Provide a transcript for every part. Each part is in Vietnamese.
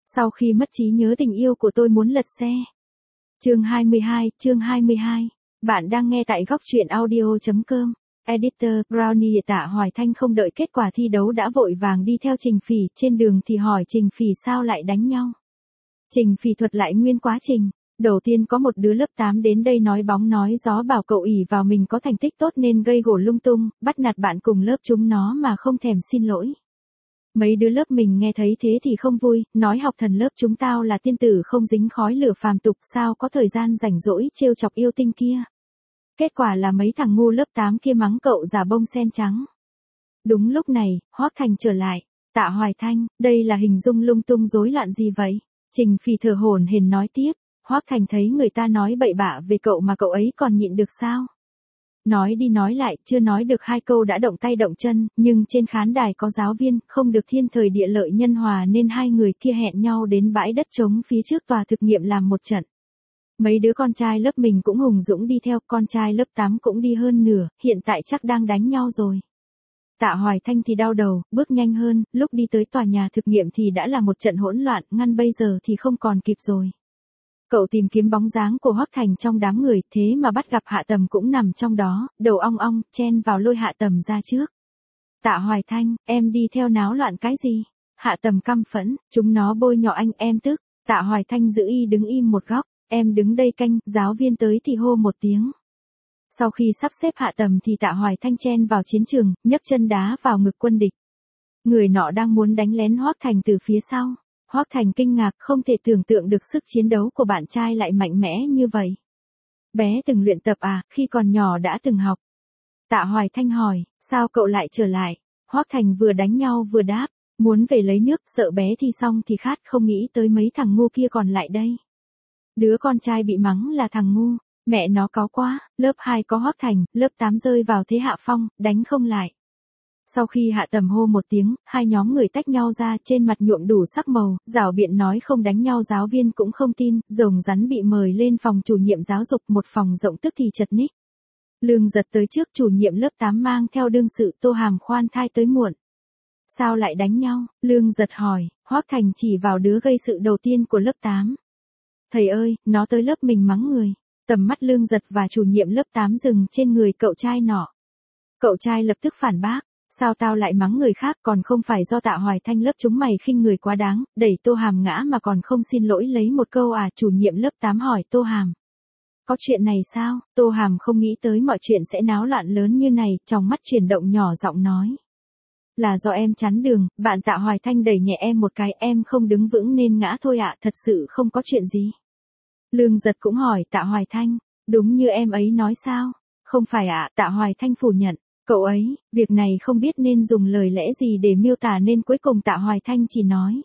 Sau khi mất trí nhớ tình yêu của tôi muốn lật xe. Chương 22. Bạn đang nghe tại góc truyện audio.com. Editor, Brownie. Tạ Hoài Thanh không đợi kết quả thi đấu đã vội vàng đi theo Trình Phỉ, trên đường thì hỏi Trình Phỉ sao lại đánh nhau. Trình Phỉ thuật lại nguyên quá trình. Đầu tiên có một đứa lớp 8 đến đây nói bóng nói gió bảo cậu ỷ vào mình có thành tích tốt nên gây gổ lung tung, bắt nạt bạn cùng lớp chúng nó mà không thèm xin lỗi. Mấy đứa lớp mình nghe thấy thế thì không vui, nói học thần lớp chúng tao là tiên tử không dính khói lửa phàm tục, sao có thời gian rảnh rỗi trêu chọc yêu tinh kia. Kết quả là mấy thằng ngu lớp 8 kia mắng cậu giả bông sen trắng. Đúng lúc này, Hoắc Thành trở lại. Tạ Hoài Thanh, đây là hình dung lung tung rối loạn gì vậy? Trình Phỉ thở hổn hển nói tiếp. Hoắc Thành thấy người ta nói bậy bạ về cậu mà cậu ấy còn nhịn được sao? Nói đi nói lại, chưa nói được hai câu đã động tay động chân, nhưng trên khán đài có giáo viên, không được thiên thời địa lợi nhân hòa nên hai người kia hẹn nhau đến bãi đất trống phía trước tòa thực nghiệm làm một trận. Mấy đứa con trai lớp mình cũng hùng dũng đi theo, con trai lớp 8 cũng đi hơn nửa, hiện tại chắc đang đánh nhau rồi. Tạ Hoài Thanh thì đau đầu, bước nhanh hơn, lúc đi tới tòa nhà thực nghiệm thì đã là một trận hỗn loạn, ngăn bây giờ thì không còn kịp rồi. Cậu tìm kiếm bóng dáng của Hoắc Thành trong đám người, thế mà bắt gặp Hạ Tầm cũng nằm trong đó, đầu ong ong, chen vào lôi Hạ Tầm ra trước. Tạ Hoài Thanh, em đi theo náo loạn cái gì? Hạ Tầm căm phẫn, chúng nó bôi nhọ anh, em tức. Tạ Hoài Thanh giữ đứng im một góc, em đứng đây canh, giáo viên tới thì hô một tiếng. Sau khi sắp xếp Hạ Tầm thì Tạ Hoài Thanh chen vào chiến trường, nhấc chân đá vào ngực quân địch. Người nọ đang muốn đánh lén Hoắc Thành từ phía sau. Hoắc Thành kinh ngạc, không thể tưởng tượng được sức chiến đấu của bạn trai lại mạnh mẽ như vậy. Bé từng luyện tập à, khi còn nhỏ đã từng học. Tạ Hoài Thanh hỏi, sao cậu lại trở lại? Hoắc Thành vừa đánh nhau vừa đáp, muốn về lấy nước, sợ bé thi xong thì khát, không nghĩ tới mấy thằng ngu kia còn lại đây. Đứa con trai bị mắng là thằng ngu, mẹ nó cáu quá, lớp 2 có Hoắc Thành, lớp 8 rơi vào thế hạ phong, đánh không lại. Sau khi Hạ Tầm hô một tiếng, hai nhóm người tách nhau ra, trên mặt nhuộm đủ sắc màu, rảo biện nói không đánh nhau, giáo viên cũng không tin, rồng rắn bị mời lên phòng chủ nhiệm giáo dục, một phòng rộng tức thì chật ních. Lương Giật tới trước, chủ nhiệm lớp 8 mang theo đương sự Tô Hàm khoan thai tới muộn. Sao lại đánh nhau? Lương Giật hỏi. Hoắc Thành chỉ vào đứa gây sự đầu tiên của lớp 8. Thầy ơi, nó tới lớp mình mắng người. Tầm mắt Lương Giật và chủ nhiệm lớp 8 dừng trên người cậu trai nọ. Cậu trai lập tức phản bác. Sao tao lại mắng người khác, còn không phải do Tạ Hoài Thanh lớp chúng mày khinh người quá đáng, đẩy Tô Hàm ngã mà còn không xin lỗi lấy một câu à? Chủ nhiệm lớp 8 hỏi Tô Hàm. Có chuyện này sao? Tô Hàm không nghĩ tới mọi chuyện sẽ náo loạn lớn như này, trong mắt chuyển động nhỏ giọng nói. Là do em chắn đường, bạn Tạ Hoài Thanh đẩy nhẹ em một cái, em không đứng vững nên ngã thôi ạ, thật sự không có chuyện gì. Lương Giật cũng hỏi Tạ Hoài Thanh, đúng như em ấy nói sao? Không phải ạ, Tạ Hoài Thanh phủ nhận. Cậu ấy, việc này không biết nên dùng lời lẽ gì để miêu tả nên cuối cùng Tạ Hoài Thanh chỉ nói.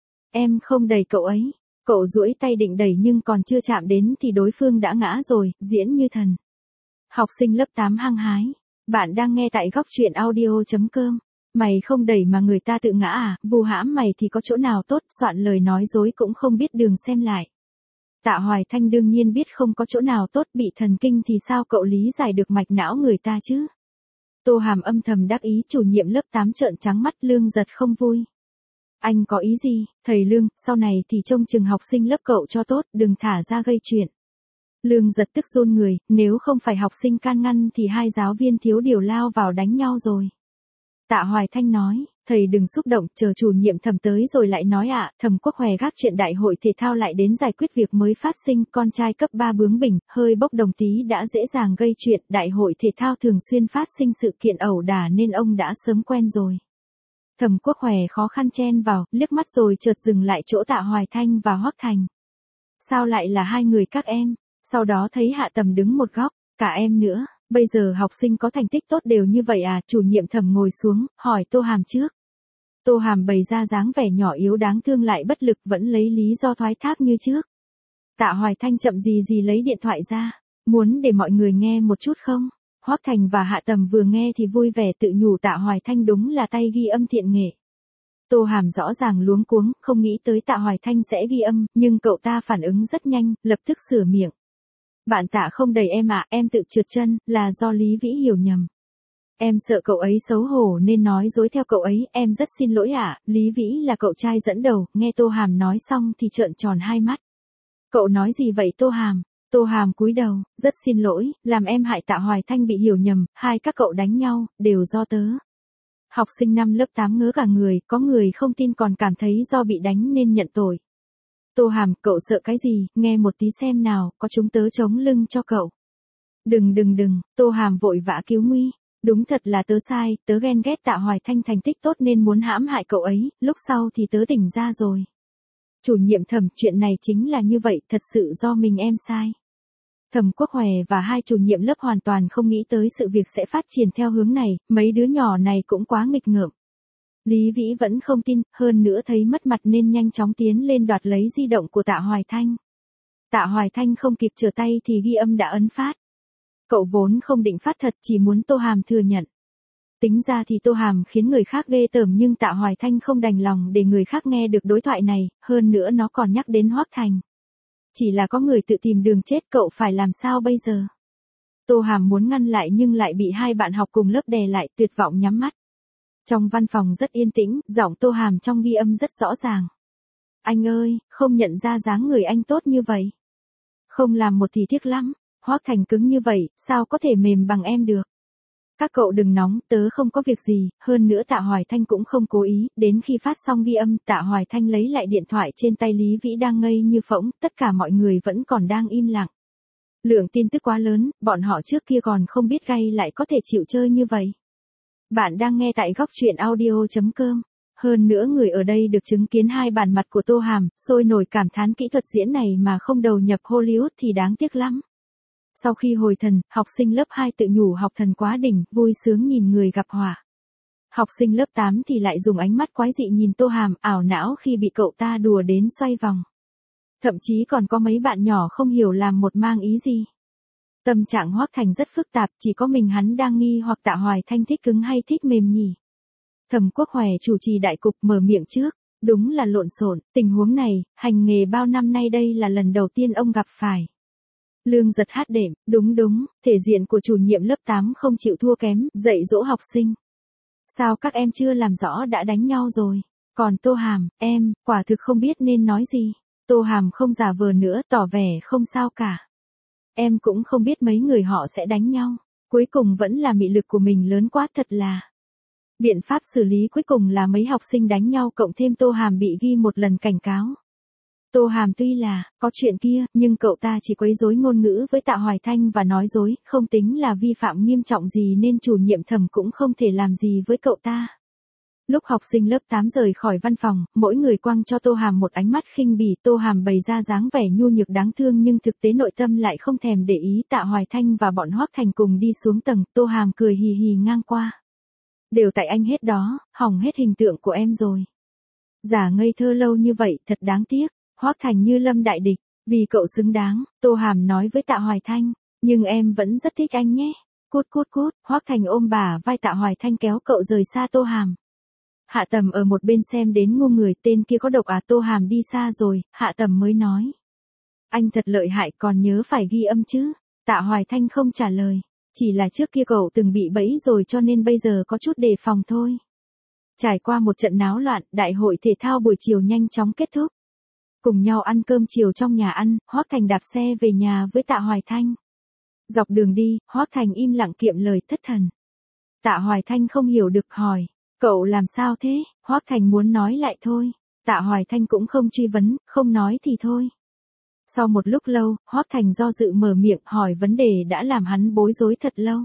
Em không đẩy cậu ấy. Cậu duỗi tay định đẩy nhưng còn chưa chạm đến thì đối phương đã ngã rồi, diễn như thần. Học sinh lớp 8 hăng hái. Bạn đang nghe tại góc truyện audio.com. Mày không đẩy mà người ta tự ngã à, vu hãm mày thì có chỗ nào tốt, soạn lời nói dối cũng không biết đường xem lại. Tạ Hoài Thanh đương nhiên biết không có chỗ nào tốt, bị thần kinh thì sao cậu lý giải được mạch não người ta chứ? Tô Hàm âm thầm đắc ý, chủ nhiệm lớp 8 trợn trắng mắt. Lương Giật không vui. Anh có ý gì, thầy Lương, sau này thì trông chừng học sinh lớp cậu cho tốt, đừng thả ra gây chuyện. Lương Giật tức run người, nếu không phải học sinh can ngăn thì hai giáo viên thiếu điều lao vào đánh nhau rồi. Tạ Hoài Thanh nói, thầy đừng xúc động, chờ chủ nhiệm Thẩm tới rồi lại nói ạ. Thẩm Quốc Hòe gác chuyện đại hội thể thao lại đến giải quyết việc mới phát sinh, con trai cấp 3 bướng bỉnh, hơi bốc đồng tí đã dễ dàng gây chuyện, đại hội thể thao thường xuyên phát sinh sự kiện ẩu đả nên ông đã sớm quen rồi. Thẩm Quốc Hòe khó khăn chen vào, liếc mắt rồi chợt dừng lại chỗ Tạ Hoài Thanh và Hoắc Thành. Sao lại là hai người các em? Sau đó thấy Hạ Tầm đứng một góc, cả em nữa. Bây giờ học sinh có thành tích tốt đều như vậy à? Chủ nhiệm Thẩm ngồi xuống, hỏi Tô Hàm trước. Tô Hàm bày ra dáng vẻ nhỏ yếu đáng thương lại bất lực, vẫn lấy lý do thoái thác như trước. Tạ Hoài Thanh chậm gì lấy điện thoại ra. Muốn để mọi người nghe một chút không? Hoắc Thành và Hạ Tầm vừa nghe thì vui vẻ tự nhủ Tạ Hoài Thanh đúng là tay ghi âm thiện nghệ. Tô Hàm rõ ràng luống cuống, không nghĩ tới Tạ Hoài Thanh sẽ ghi âm, nhưng cậu ta phản ứng rất nhanh, lập tức sửa miệng. Bạn Tạ không đẩy em ạ, em tự trượt chân, là do Lý Vĩ hiểu nhầm. Em sợ cậu ấy xấu hổ nên nói dối theo cậu ấy, em rất xin lỗi ạ. Lý Vĩ là cậu trai dẫn đầu, nghe Tô Hàm nói xong thì trợn tròn hai mắt. Cậu nói gì vậy Tô Hàm? Tô Hàm cúi đầu, rất xin lỗi, làm em hại Tạ Hoài Thanh bị hiểu nhầm, hai các cậu đánh nhau, đều do tớ. Học sinh năm lớp 8 ngớ cả người, có người không tin còn cảm thấy do bị đánh nên nhận tội. Tô Hàm, cậu sợ cái gì, nghe một tí xem nào, có chúng tớ chống lưng cho cậu. Đừng, Tô Hàm vội vã cứu nguy. Đúng thật là tớ sai, tớ ghen ghét Tạ Hoài Thanh thành tích tốt nên muốn hãm hại cậu ấy, lúc sau thì tớ tỉnh ra rồi. Chủ nhiệm Thẩm, chuyện này chính là như vậy, thật sự do mình em sai. Thẩm Quốc Hòe và hai chủ nhiệm lớp hoàn toàn không nghĩ tới sự việc sẽ phát triển theo hướng này, mấy đứa nhỏ này cũng quá nghịch ngợm. Lý Vĩ vẫn không tin, hơn nữa thấy mất mặt nên nhanh chóng tiến lên đoạt lấy di động của Tạ Hoài Thanh. Tạ Hoài Thanh không kịp trở tay thì ghi âm đã ấn phát. Cậu vốn không định phát thật, chỉ muốn Tô Hàm thừa nhận. Tính ra thì Tô Hàm khiến người khác ghê tởm nhưng Tạ Hoài Thanh không đành lòng để người khác nghe được đối thoại này, hơn nữa nó còn nhắc đến Hoắc Thành. Chỉ là có người tự tìm đường chết, cậu phải làm sao bây giờ? Tô Hàm muốn ngăn lại nhưng lại bị hai bạn học cùng lớp đè lại, tuyệt vọng nhắm mắt. Trong văn phòng rất yên tĩnh, giọng Tô Hàm trong ghi âm rất rõ ràng. Anh ơi, không nhận ra dáng người anh tốt như vậy. Không làm một thì tiếc lắm. Hoắc Thành cứng như vậy, sao có thể mềm bằng em được? Các cậu đừng nóng, tớ không có việc gì, hơn nữa Tạ Hoài Thanh cũng không cố ý, đến khi phát xong ghi âm, Tạ Hoài Thanh lấy lại điện thoại trên tay Lý Vĩ đang ngây như phỗng, tất cả mọi người vẫn còn đang im lặng. Lượng tin tức quá lớn, bọn họ trước kia còn không biết gay lại có thể chịu chơi như vậy. Bạn đang nghe tại góc truyện audio.com. Hơn nữa người ở đây được chứng kiến hai bản mặt của Tô Hàm, sôi nổi cảm thán kỹ thuật diễn này mà không đầu nhập Hollywood thì đáng tiếc lắm. Sau khi hồi thần, học sinh lớp 2 tự nhủ học thần quá đỉnh, vui sướng nhìn người gặp họa. Học sinh lớp 8 thì lại dùng ánh mắt quái dị nhìn Tô Hàm, ảo não khi bị cậu ta đùa đến xoay vòng. Thậm chí còn có mấy bạn nhỏ không hiểu làm một mang ý gì. Tâm trạng Hoắc Thành rất phức tạp, chỉ có mình hắn đang nghi hoặc Tạ Hoài Thanh thích cứng hay thích mềm nhỉ. Thẩm Quốc Hòe chủ trì đại cục mở miệng trước, đúng là lộn xộn, tình huống này, hành nghề bao năm nay đây là lần đầu tiên ông gặp phải. Lương Giật hát đệm, đúng, thể diện của chủ nhiệm lớp 8 không chịu thua kém, dạy dỗ học sinh. Sao các em chưa làm rõ đã đánh nhau rồi? Còn Tô Hàm, em, quả thực không biết nên nói gì. Tô Hàm không giả vờ nữa, tỏ vẻ không sao cả. Em cũng không biết mấy người họ sẽ đánh nhau. Cuối cùng vẫn là mị lực của mình lớn quá thật là. Biện pháp xử lý cuối cùng là mấy học sinh đánh nhau cộng thêm Tô Hàm bị ghi một lần cảnh cáo. Tô Hàm tuy là có chuyện kia, nhưng cậu ta chỉ quấy rối ngôn ngữ với Tạ Hoài Thanh và nói dối, không tính là vi phạm nghiêm trọng gì nên chủ nhiệm Thẩm cũng không thể làm gì với cậu ta. Lúc học sinh lớp 8 rời khỏi văn phòng, mỗi người quăng cho Tô Hàm một ánh mắt khinh bỉ, Tô Hàm bày ra dáng vẻ nhu nhược đáng thương nhưng thực tế nội tâm lại không thèm để ý. Tạ Hoài Thanh và bọn Hoắc Thành cùng đi xuống tầng, Tô Hàm cười hì hì ngang qua. Đều tại anh hết đó, hỏng hết hình tượng của em rồi. Giả ngây thơ lâu như vậy, thật đáng tiếc. Hoắc Thành như lâm đại địch, vì cậu xứng đáng, Tô Hàm nói với Tạ Hoài Thanh, nhưng em vẫn rất thích anh nhé. Cút, Hoắc Thành ôm bà vai Tạ Hoài Thanh kéo cậu rời xa Tô Hàm. Hạ Tầm ở một bên xem đến ngu người, tên kia có độc à? Tô Hàm đi xa rồi, Hạ Tầm mới nói. Anh thật lợi hại, còn nhớ phải ghi âm chứ? Tạ Hoài Thanh không trả lời, chỉ là trước kia cậu từng bị bẫy rồi cho nên bây giờ có chút đề phòng thôi. Trải qua một trận náo loạn, đại hội thể thao buổi chiều nhanh chóng kết thúc. Cùng nhau ăn cơm chiều trong nhà ăn, Hoắc Thành đạp xe về nhà với Tạ Hoài Thanh. Dọc đường đi, Hoắc Thành im lặng kiệm lời thất thần. Tạ Hoài Thanh không hiểu được hỏi, cậu làm sao thế? Hoắc Thành muốn nói lại thôi. Tạ Hoài Thanh cũng không truy vấn, không nói thì thôi. Sau một lúc lâu, Hoắc Thành do dự mở miệng hỏi vấn đề đã làm hắn bối rối thật lâu.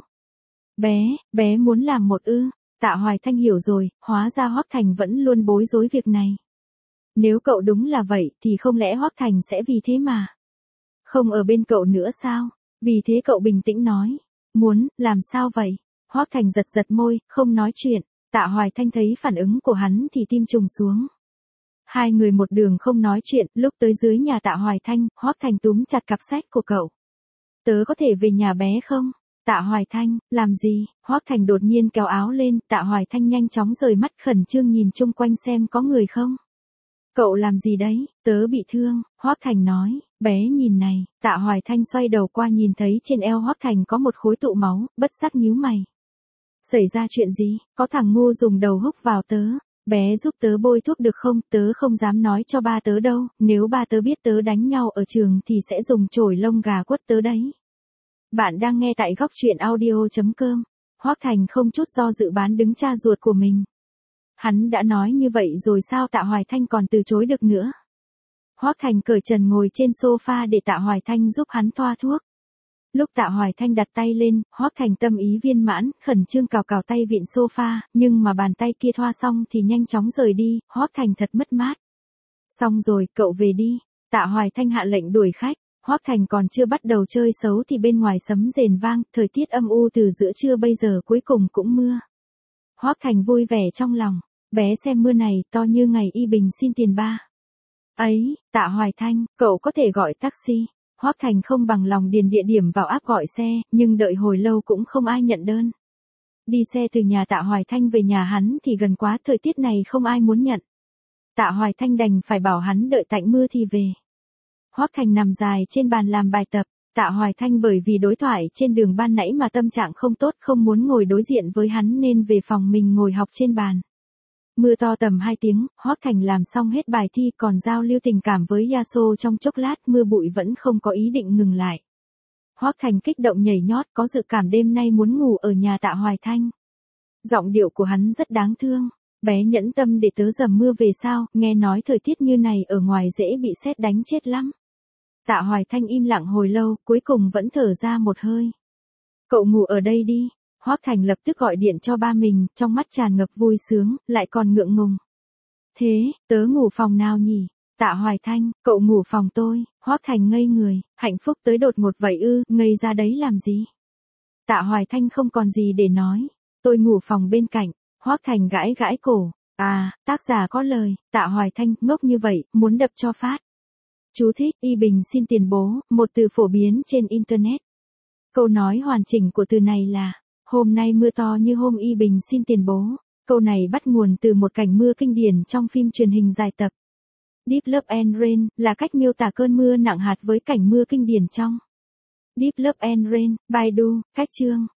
Bé muốn làm một ư? Tạ Hoài Thanh hiểu rồi, hóa ra Hoắc Thành vẫn luôn bối rối việc này. Nếu cậu đúng là vậy thì không lẽ Hoắc Thành sẽ vì thế mà không ở bên cậu nữa sao? Vì thế cậu bình tĩnh nói, muốn, làm sao vậy? Hoắc Thành giật môi, không nói chuyện. Tạ Hoài Thanh thấy phản ứng của hắn thì tim trùng xuống. Hai người một đường không nói chuyện, lúc tới dưới nhà Tạ Hoài Thanh, Hoắc Thành túm chặt cặp sách của cậu. Tớ có thể về nhà bé không? Tạ Hoài Thanh, làm gì? Hoắc Thành đột nhiên kéo áo lên, Tạ Hoài Thanh nhanh chóng rời mắt khẩn trương nhìn chung quanh xem có người không. Cậu làm gì đấy? Tớ bị thương, Hoắc Thành nói, bé nhìn này. Tạ Hoài Thanh xoay đầu qua nhìn thấy trên eo Hoắc Thành có một khối tụ máu, bất giác nhíu mày. Xảy ra chuyện gì, có thằng ngu dùng đầu húc vào tớ. Bé giúp tớ bôi thuốc được không, tớ không dám nói cho ba tớ đâu, nếu ba tớ biết tớ đánh nhau ở trường thì sẽ dùng chổi lông gà quất tớ đấy. Bạn đang nghe tại góc truyện audio.com. Hoắc Thành không chút do dự bán đứng cha ruột của mình. Hắn đã nói như vậy rồi sao Tạ Hoài Thanh còn từ chối được nữa. Hoắc Thành cởi trần ngồi trên sofa để Tạ Hoài Thanh giúp hắn thoa thuốc. Lúc Tạ Hoài Thanh đặt tay lên, Hoắc Thành tâm ý viên mãn, khẩn trương cào cào tay vịn sofa, nhưng mà bàn tay kia thoa xong thì nhanh chóng rời đi, Hoắc Thành thật mất mát. Xong rồi, cậu về đi. Tạ Hoài Thanh hạ lệnh đuổi khách. Hoắc Thành còn chưa bắt đầu chơi xấu thì bên ngoài sấm rền vang, thời tiết âm u từ giữa trưa bây giờ cuối cùng cũng mưa. Hoắc Thành vui vẻ trong lòng, bé xem mưa này to như ngày Y Bình xin tiền ba. Ấy, Tạ Hoài Thanh, cậu có thể gọi taxi. Hoắc Thành không bằng lòng điền địa điểm vào app gọi xe, nhưng đợi hồi lâu cũng không ai nhận đơn. Đi xe từ nhà Tạ Hoài Thanh về nhà hắn thì gần quá, thời tiết này không ai muốn nhận. Tạ Hoài Thanh đành phải bảo hắn đợi tạnh mưa thì về. Hoắc Thành nằm dài trên bàn làm bài tập, Tạ Hoài Thanh bởi vì đối thoại trên đường ban nãy mà tâm trạng không tốt, không muốn ngồi đối diện với hắn nên về phòng mình ngồi học trên bàn. Mưa to tầm 2 tiếng, Hoắc Thành làm xong hết bài thi còn giao lưu tình cảm với Yaso trong chốc lát, mưa bụi vẫn không có ý định ngừng lại. Hoắc Thành kích động nhảy nhót, có dự cảm đêm nay muốn ngủ ở nhà Tạ Hoài Thanh. Giọng điệu của hắn rất đáng thương. Bé nhẫn tâm để tớ dầm mưa về sao, nghe nói thời tiết như này ở ngoài dễ bị sét đánh chết lắm. Tạ Hoài Thanh im lặng hồi lâu, cuối cùng vẫn thở ra một hơi. Cậu ngủ ở đây đi. Hoắc Thành lập tức gọi điện cho ba mình, trong mắt tràn ngập vui sướng, lại còn ngượng ngùng. Thế, tớ ngủ phòng nào nhỉ? Tạ Hoài Thanh, cậu ngủ phòng tôi. Hoắc Thành ngây người, hạnh phúc tới đột ngột vậy ư, ngây ra đấy làm gì? Tạ Hoài Thanh không còn gì để nói. Tôi ngủ phòng bên cạnh. Hoắc Thành gãi gãi cổ. À, tác giả có lời, Tạ Hoài Thanh, ngốc như vậy, muốn đập cho phát. Chú thích, Y Bình xin tiền bố, một từ phổ biến trên Internet. Câu nói hoàn chỉnh của từ này là, hôm nay mưa to như hôm Y Bình xin tiền bố. Câu này bắt nguồn từ một cảnh mưa kinh điển trong phim truyền hình dài tập. Deep Love and Rain, là cách miêu tả cơn mưa nặng hạt với cảnh mưa kinh điển trong Deep Love and Rain, Baidu, cách chương.